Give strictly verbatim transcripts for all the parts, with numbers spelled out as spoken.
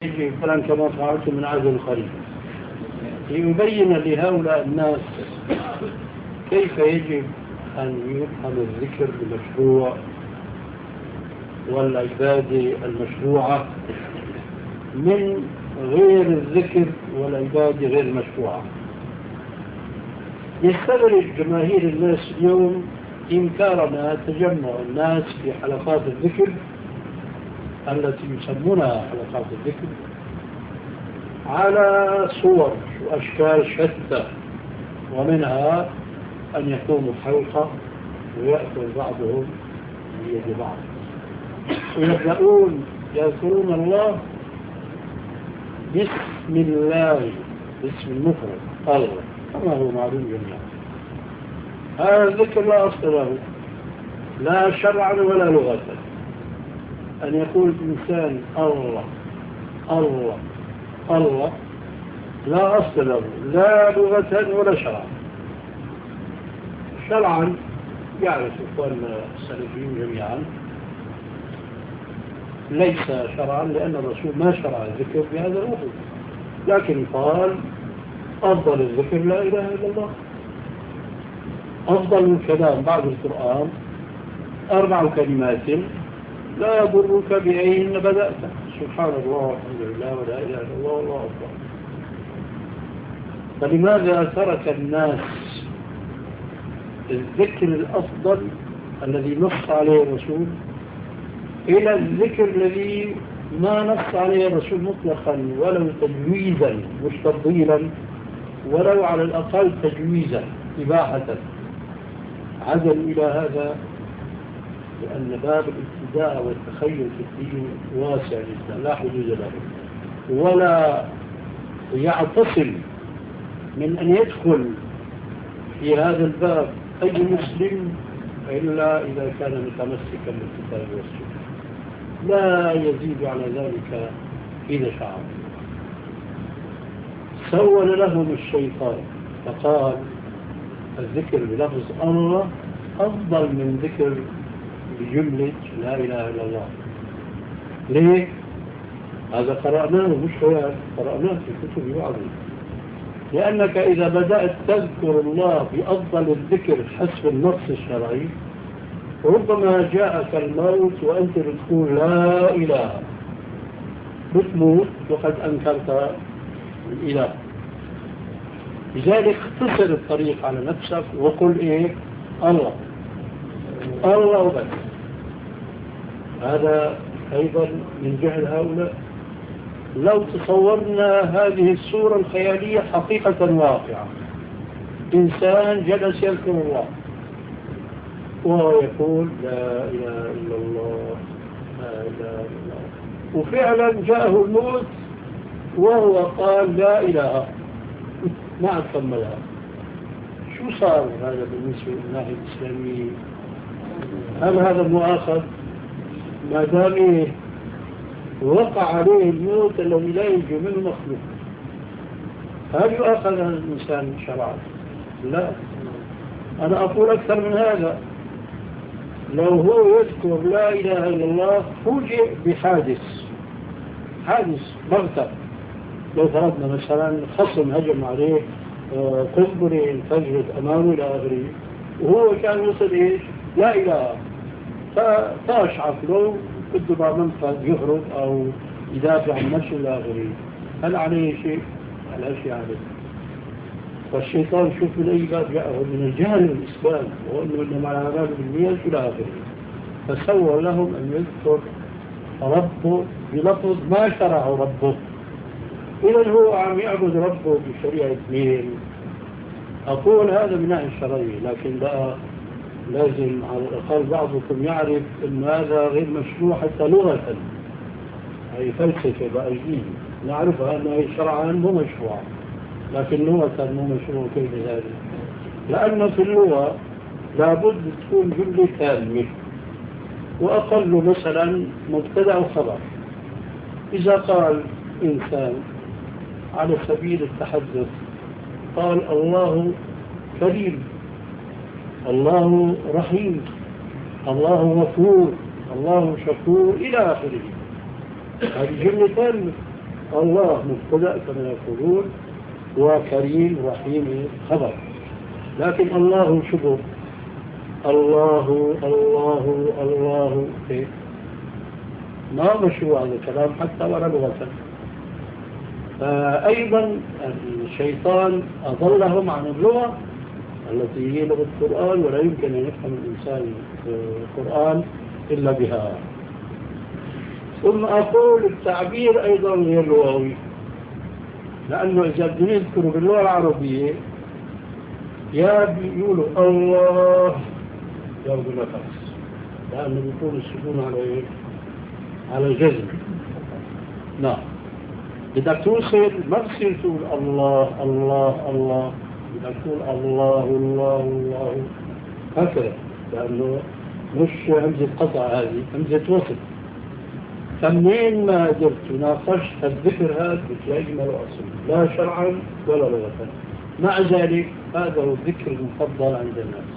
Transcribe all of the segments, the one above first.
يجي فلان كما فعلت من عهد الخليل ليبين لهؤلاء الناس كيف يجب أن يفهم الذكر المشروع والعبادة المشروعة من غير الذكر والعبادة غير المشروعة. يستغرب جماهير الناس اليوم إنكارنا تجمع الناس في حلقات الذكر التي يسمونها حلقات الذكر على صور وأشكال شتى، ومنها أن يكونوا حلقة ويأكل بعضهم بيد بعض ويبدأون يذكرون الله بسم الله، باسم المفرد الله كما هو معلوم جميعا. هذا الذكر لا أصل له لا شرعا ولا لغة. أن يقول الإنسان الله الله الله لا أصل له لا لغة ولا شرعا. شرعا يعرف إخواننا السلفيين جميعا ليس شرعا، لأن الرسول ما شرع الذكر بهذا الوقت، لكن قال أفضل الذكر لا إله إلا الله. أفضل الكلام بعد القرآن أربع كلمات لا يضرك بأيهن بدأت، سبحان الله والحمد لله ولا إله إلا الله والله أكبر. فلماذا ترك الناس الذكر الأفضل الذي نص عليه الرسول إلى الذكر الذي ما نص عليه الرسول مطلقا ولو تجويزا مش تفضيلا، ولو على الأقل تجويزا إباحة؟ عدل إلى هذا لأن باب الابتداء والتخيل في الدين واسع جدا لا حدود له، ولا يعتصم من أن يدخل في هذا الباب أي مسلم إلا إذا كان متمسكا بالكتاب والسنة، لا يزيد على ذلك إذا شاء. سول لهم الشيطان فقال الذكر بلفظ الله أفضل من ذكر بجملة لا إله إلا الله. ليه؟ هذا قرأناه مش خيال، قرأناه في كتب بعض. لأنك إذا بدأت تذكر الله بأفضل الذكر حسب النص الشرعي ربما جاءك الموت وأنت بتقول لا إله، بتموت وقد أنكرت الإله. لذلك اختصر الطريق على نفسك وقل إيه؟ الله الله بس. هذا أيضا من جهل هؤلاء. لو تصورنا هذه الصورة الخيالية حقيقة واقعة، إنسان جلس يذكر الله وهو يقول لا إله إلا الله لا إله إلا الله، وفعلا جاءه الموت وهو قال لا إله ما أكملها. شو صار هذا بالنسبة للناحية الإسلامية؟ هل هذا مؤاخذ ما دام وقع عليه الموت الذي لا ينجو منه مخلوق؟ هل يؤاخذ هذا الإنسان شرعا؟ لا. أنا أقول أكثر من هذا، لو هو يذكر لا إله إلا الله فوجئ بحادث حادث بغتة، لو فرضنا مثلا خصم هجم عليه قنبلة انفجرت أمامه إلى آخره وهو كان يصل إيش؟ لا إله، فطاش عقله بده بعض منفذ يهرب أو يدافع عن نفسه إلى آخره، هل عليه شيء؟ على شيء عليه. والشيطان شوف من أي باب جاءه من الجهل الإسلام وأنه إنما على باب بالمية إلى آخره، فسوى لهم أن يذكر ربه بلفظ ما شرعه ربه. إذا هو عم يعبد ربه بشريعة مين؟ أقول هذا من ناحية الشرعية، لكن بقى لازم على الأقل بعضكم يعرف أن هذا غير مشروع حتى لغة، هي فلسفة بقى جديدة نعرفها أنها شرعا مو مشروع، لكن لغة مو مشروع. كيف ذلك؟ لأن في اللغة لابد تكون جملة كاملة وأقل مثلا مبتدأ وخبر. إذا قال إنسان على سبيل التحدث قال الله كريم، الله رحيم، الله غفور، الله شكور إلى آخره، هذه جملة كاملة. الله مبتدأ كما يقولون، وكريم رحيم خبر. لكن الله شبه الله الله الله إيه؟ ما مشروع هذا الكلام حتى ولا لغة. فأيضا الشيطان أضلهم عن اللغة التي هي لغة القرآن، ولا يمكن أن يفهم الإنسان القرآن إلا بها. ثم أقول التعبير أيضا غير لغوي، لأنه إذا بدنا نذكر باللغة العربية يا بيقولوا الله ياخذوا نفس، لأنه بيكون السكون على إيه؟ على الجزم. نعم، بدك توصل ما بصير تقول الله الله الله، بدك تقول الله الله الله هكذا، لأنه مش همزة قطع، هذه همزة وصل. فمنين ما قدرت وناقشت الذكر هذا بتلاقي ما له أصل لا شرعا ولا لغة. مع ذلك هذا هو الذكر المفضل عند الناس.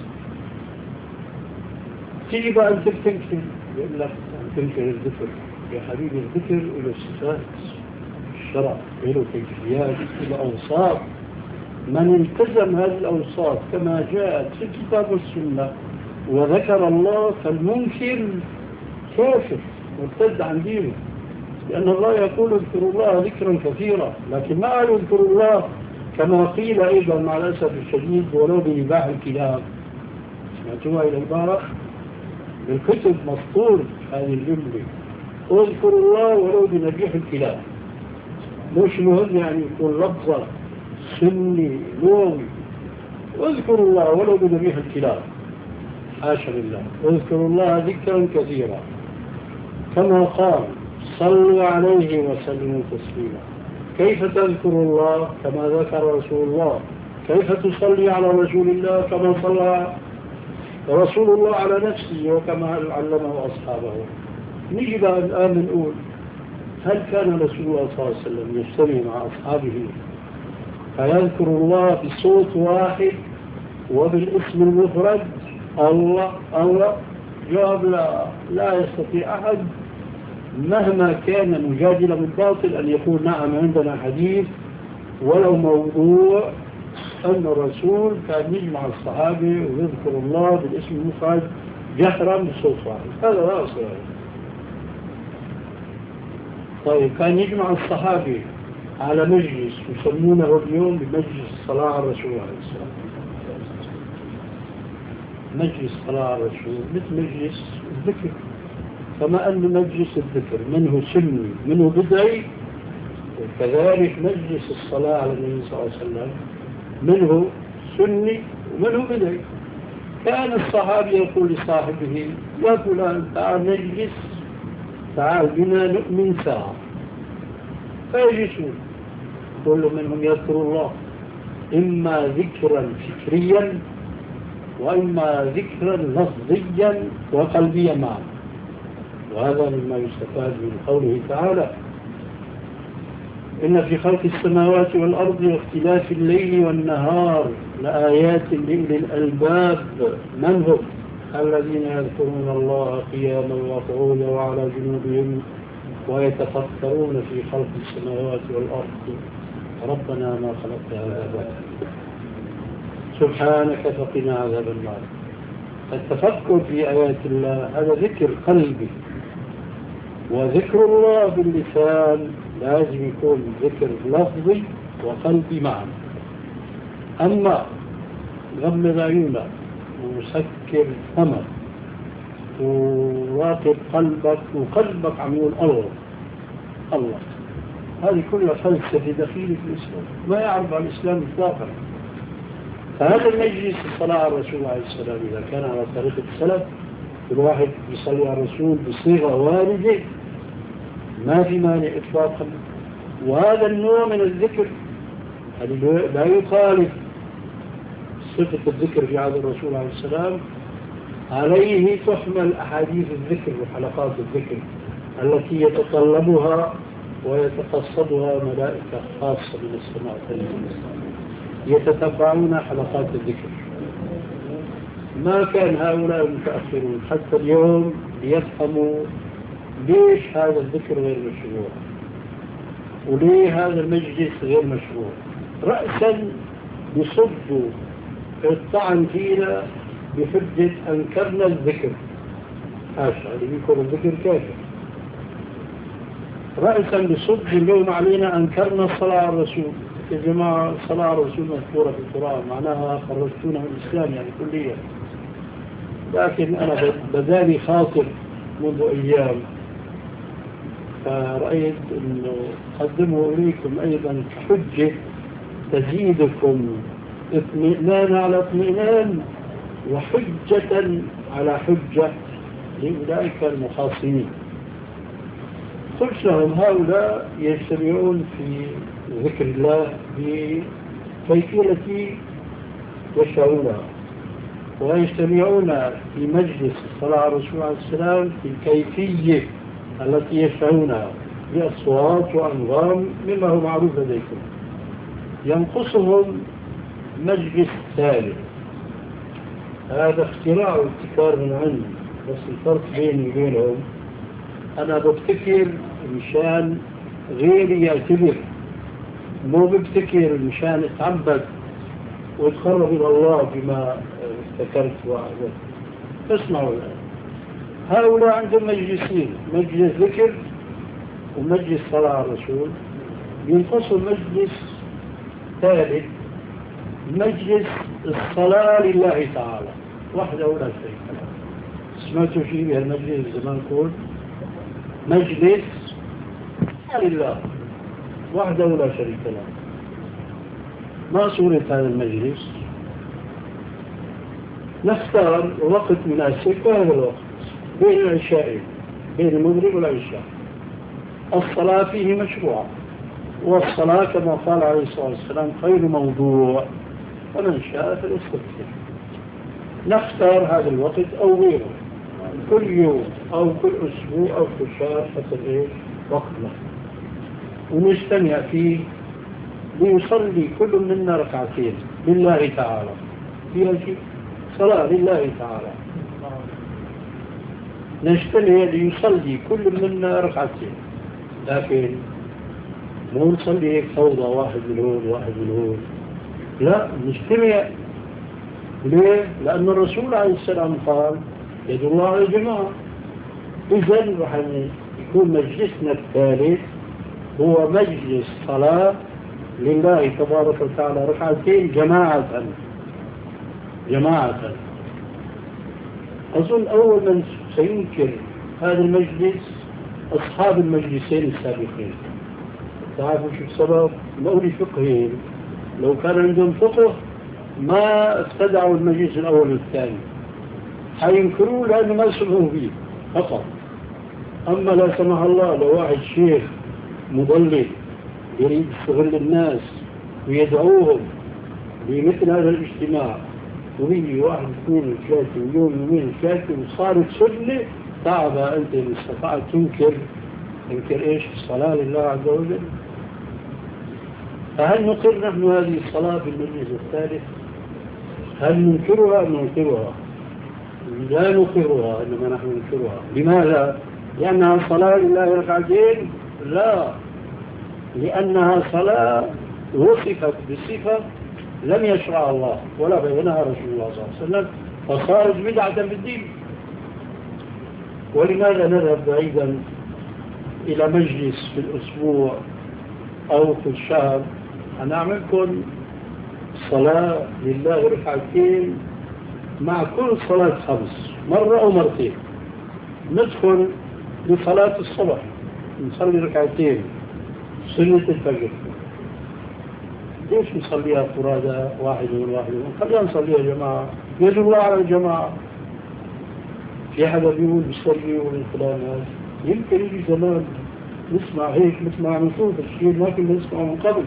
تيجي بقى أنت بتنكر، يقول لك تنكر الذكر. يا حبيبي الذكر له صفات، الشرع له كيفيات، له أوصاف. من التزم هذه الأوصاف كما جاءت في الكتاب والسنة وذكر الله، فالمنكر كافر مرتد عن دينه، لأن الله يقول اذكروا الله ذكرا كثيرا، لكن ما قالوا اذكروا الله كما قيل أيضا مع الأسف الشديد ولو بنباح الكلاب. سمعتوها إلى البارح بالكتب مسطور هذه الجملة، اذكروا الله ولو بنبيح الكلاب. مش مهم يعني يكون لفظا سني لغوي، اذكروا الله ولو بنبيح الكلاب، حاشا لله. اذكروا الله ذكرا كثيرا كما قال صلوا عليه وسلموا تسليما. كيف تذكر الله كما ذكر رسول الله؟ كيف تصلي على رسول الله كما صلى رسول الله على نفسه وكما علمه أصحابه؟ نجي بقى الآن نقول هل كان رسول الله صلى الله عليه وسلم يجتمع مع أصحابه فيذكر الله بصوت واحد وبالاسم المفرد الله الله؟ جواب لا، لا يستطيع أحد مهما كان مجادلا بالباطل أن يقول نعم عندنا حديث ولو موضوع أن الرسول كان يجمع الصحابة ويذكر الله بالاسم المفرد جهرا بصوت واحد. هذا لا أصل. طيب كان يجمع الصحابة على مجلس يسمونه اليوم بمجلس الصلاة على الرسول عليه السلام، مجلس الصلاة على الرسول مثل مجلس الذكر، كما أن مجلس الذكر منه سني منه بدعي، وكذلك مجلس الصلاة على النبي صلى الله عليه وسلم منه سني ومنه بدعي. كان الصحابي يقول لصاحبه يا فلان تعال نجلس، تعال بنا نؤمن ساعة، فيجلسون. كل منهم يذكر الله إما ذكرا فكريا وإما ذكرا لفظيا وقلبيا معا. وهذا مما يستفاد من قوله تعالى إن في خلق السماوات والأرض واختلاف الليل والنهار لآيات لأولي الألباب. من هم؟ الذين يذكرون الله قياما وقعودا وعلى جنوبهم ويتفكرون في خلق السماوات والأرض ربنا ما خلقت هذا باطلا سبحانك فقنا عذاب النار. التفكر في آيات الله هذا ذكر قلبي، وذكر الله باللسان لازم يكون ذكر لفظي وقلبي معا. أما غمض عيونك وسكر فمك وراقب قلبك وقلبك عم يقول الله الله، هذه كلها فلسفة دخيلة في الإسلام، ما يعرف عن الإسلام إطلاقا. فهذا المجلس الصلاة على الرسول عليه السلام إذا كان على طريقة السلف الواحد يصلي على الرسول بصيغة واردة ما في مانع إطلاقا. وهذا النوع من الذكر لا يخالف صفة الذكر في عهد الرسول عليه السلام، عليه تحمل أحاديث الذكر وحلقات الذكر التي يتطلبها ويتقصدها ملائكة خاصة من السماء يتتبعون حلقات الذكر. ما كان هؤلاء المتأخرون حتى اليوم ليفهموا ليش هذا الذكر غير مشروع. وليه هذا المجلس غير مشروع؟ رأسا يصدوا الطعن فينا بحجة أنكرنا الذكر. حاشا اللي يكون الذكر كافر. رأسا بصد اليوم علينا أنكرنا الصلاة على الرسول. يا جماعة الصلاة على الرسول مذكورة في القرآن، معناها خرجتونا من الإسلام يعني كليا. لكن أنا بداني خاطر منذ أيام، فرأيت أنه أقدمه إليكم أيضا كحجة تزيدكم اطمئنان على اطمئنان وحجة على حجة لأولئك المخاصمين. قلت لهم هؤلاء يجتمعون في ذكر الله بكيفية التي يشاءونها، ويجتمعون في مجلس الصلاة على الرسول عليه السلام في الكيفية التي يشاءونها بأصوات وأنغام مما هو معروف لديكم. ينقصهم مجلس ثالث، هذا اختراع وابتكار من عندي، بس الفرق بيني وبينهم أنا ببتكر مشان غيري يعتبر، مو ببتكر مشان اتعبد واتقرب إلى الله بما ابتكرت وعدت. اسمعوا الآن، هؤلاء عندهم مجلسين، مجلس ذكر ومجلس صلاة على الرسول. ينقصوا مجلس ثالث، مجلس الصلاة لله تعالى وحده ولا شريك له. سمعتوا شيء بهالمجلس زمان؟ نقول مجلس لله وحده ولا شريك له. ما صورة هذا المجلس؟ نختار وقت مناسب في هذا الوقت بين العشاء، بين المغرب والعشاء. الصلاة فيه مشروعة، والصلاة كما قال عليه الصلاة والسلام خير موضوع، فمن شاء فليستكثر. نختار هذا الوقت أو غيره، كل يوم أو كل أسبوع أو كل شهر حسب إيه وقتنا، ونجتمع فيه ليصلي كل منا ركعتين لله تعالى. فيها شيء صلاة لله تعالى، نجتمع ليصلي كل منا ركعتين، لكن مو نصلي هيك فوضى، واحد من هون واحد من هون، لا نجتمع. ليه؟ لأن الرسول عليه السلام قال يد الله على الجماعة. إذن رح يكون مجلسنا الثالث هو مجلس صلاة لله تبارك وتعالى ركعتين جماعة جماعة. أظن أول من سينكر هذا المجلس أصحاب المجلسين السابقين. تعرفوا شو السبب؟ مولي فقهين، لو كان عندهم فقه ما استدعوا المجلس الأول والثاني، حينكروه لأنه ما سمعوا فيه فقط. أما لا سمح الله لو واحد شيخ مضلل يريد يستغل الناس ويدعوهم لمثل هذا الاجتماع، ويجي واحد اثنين ثلاثة مليون يومين ثلاثة وصارت سنة، تعب أنت إن استطعت تنكر تنكر إيش؟ الصلاة لله عز وجل. فهل نقر نحن هذه الصلاة في المجلس الثالث؟ هل ننكرها أم ننكرها؟ لا نقرها، إنما نحن ننكرها. لماذا؟ لأنها صلاة لله ركعتين؟ لا، لأنها صلاة وصفت بصفة لم يشرع الله ولا بينها رسول الله صلى الله عليه وسلم، فصارت بدعة بالدين. ولماذا نذهب بعيدا إلى مجلس في الأسبوع أو في الشهر هنعملكم صلاة لله ركعتين مع كل صلاة خمس مرة أو مرتين؟ ندخل لصلاة الصبح نصلي ركعتين سنة الفجر، ليش نصليها فرادى واحد واحد؟ خلينا نصليها جماعة، يد الله على الجماعة. في حدا بيقول بيصلي والفلان هذا، يمكن يجي زمان نسمع هيك مثل ما نشوف الشيء ما كنا نسمعه من قبل.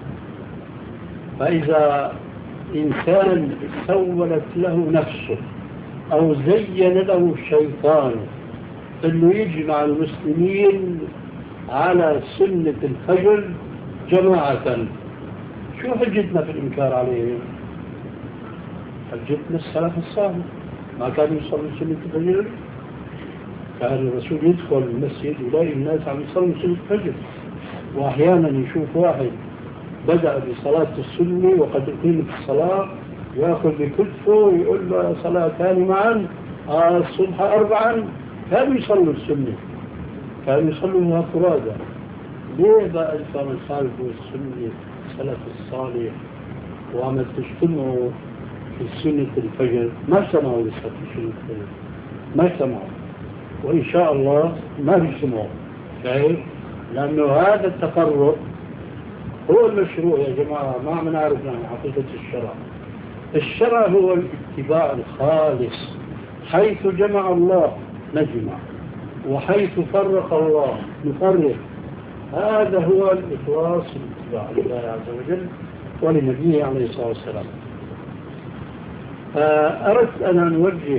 فإذا إنسان سولت له نفسه أو زين له الشيطان أنه يجمع المسلمين على سنة الفجر جماعة، شو حجتنا في الإنكار عليهم؟ حجتنا السلف الصالح ما كانوا يصلوا سنة الفجر. كان الرسول يدخل المسجد ويلاقي الناس عم يصلوا سنة الفجر، وأحيانا يشوف واحد بدأ بصلاة السنة وقد أقيمت الصلاة يأخذ بكتفه ويقول له صلاتان معا آه الصبح أربعا، كانوا يصلوا السنة، كانوا يصلوا فرادى. ليه بقى الإنسان الخالف السنة السلف الصالح وعمل تجتمعوا في سنة الفجر؟ ما سمعوا لسه في سنة الفجر، ما سمعوا، وإن شاء الله ما بيسمعوا. شايف؟ لأنه هذا التفرق هو المشروع يا جماعة. ما عم نعرف عن حقيقة الشرع. الشرع هو الاتباع الخالص، حيث جمع الله نجمع، وحيث فرق الله نفرق. هذا هو الإخلاص الاتباع لله عز وجل ولنبيه عليه الصلاة والسلام. أردت أن نوجه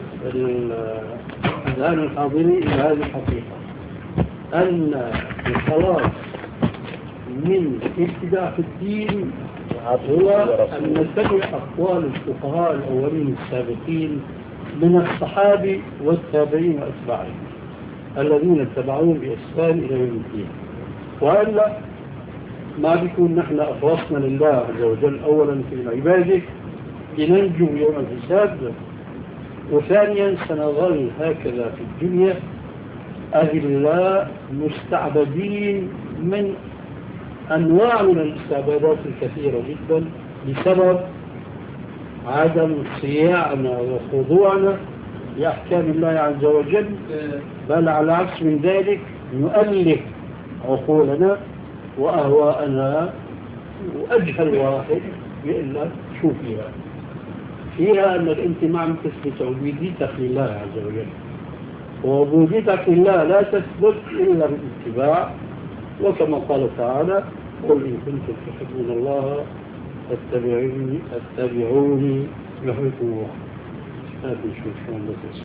الآن الحاضرين إلى هذه الحقيقة، أن الخلاص من ابتداع في الدين هو أن نتبع أقوال الفقهاء الأولين السابقين من الصحابة والتابعين وأتباعهم الذين اتبعوهم بإحسان إلى يوم الدين. وإلا ما بيكون نحن أخلصنا لله عز وجل أولا في العبادة لننجو يوم الحساب، وثانيا سنظل هكذا في الدنيا أذلاء مستعبدين من أنواع من الاستعبادات الكثيرة جدا بسبب عدم صياعنا وخضوعنا لأحكام الله عز وجل، بل على عكس من ذلك نؤلف عقولنا وأهواءنا. وأجهل واحد يقول لك شو فيها؟ فيها أنك أنت ما عم تثبت عبوديتك لله عز وجل، وعبوديتك لله لا تثبت إلا بالاتباع. وكما قال تعالى: قل إن كنتم تحبون الله فاتبعوني اتبعوني يحبكم الله. هذه شو شو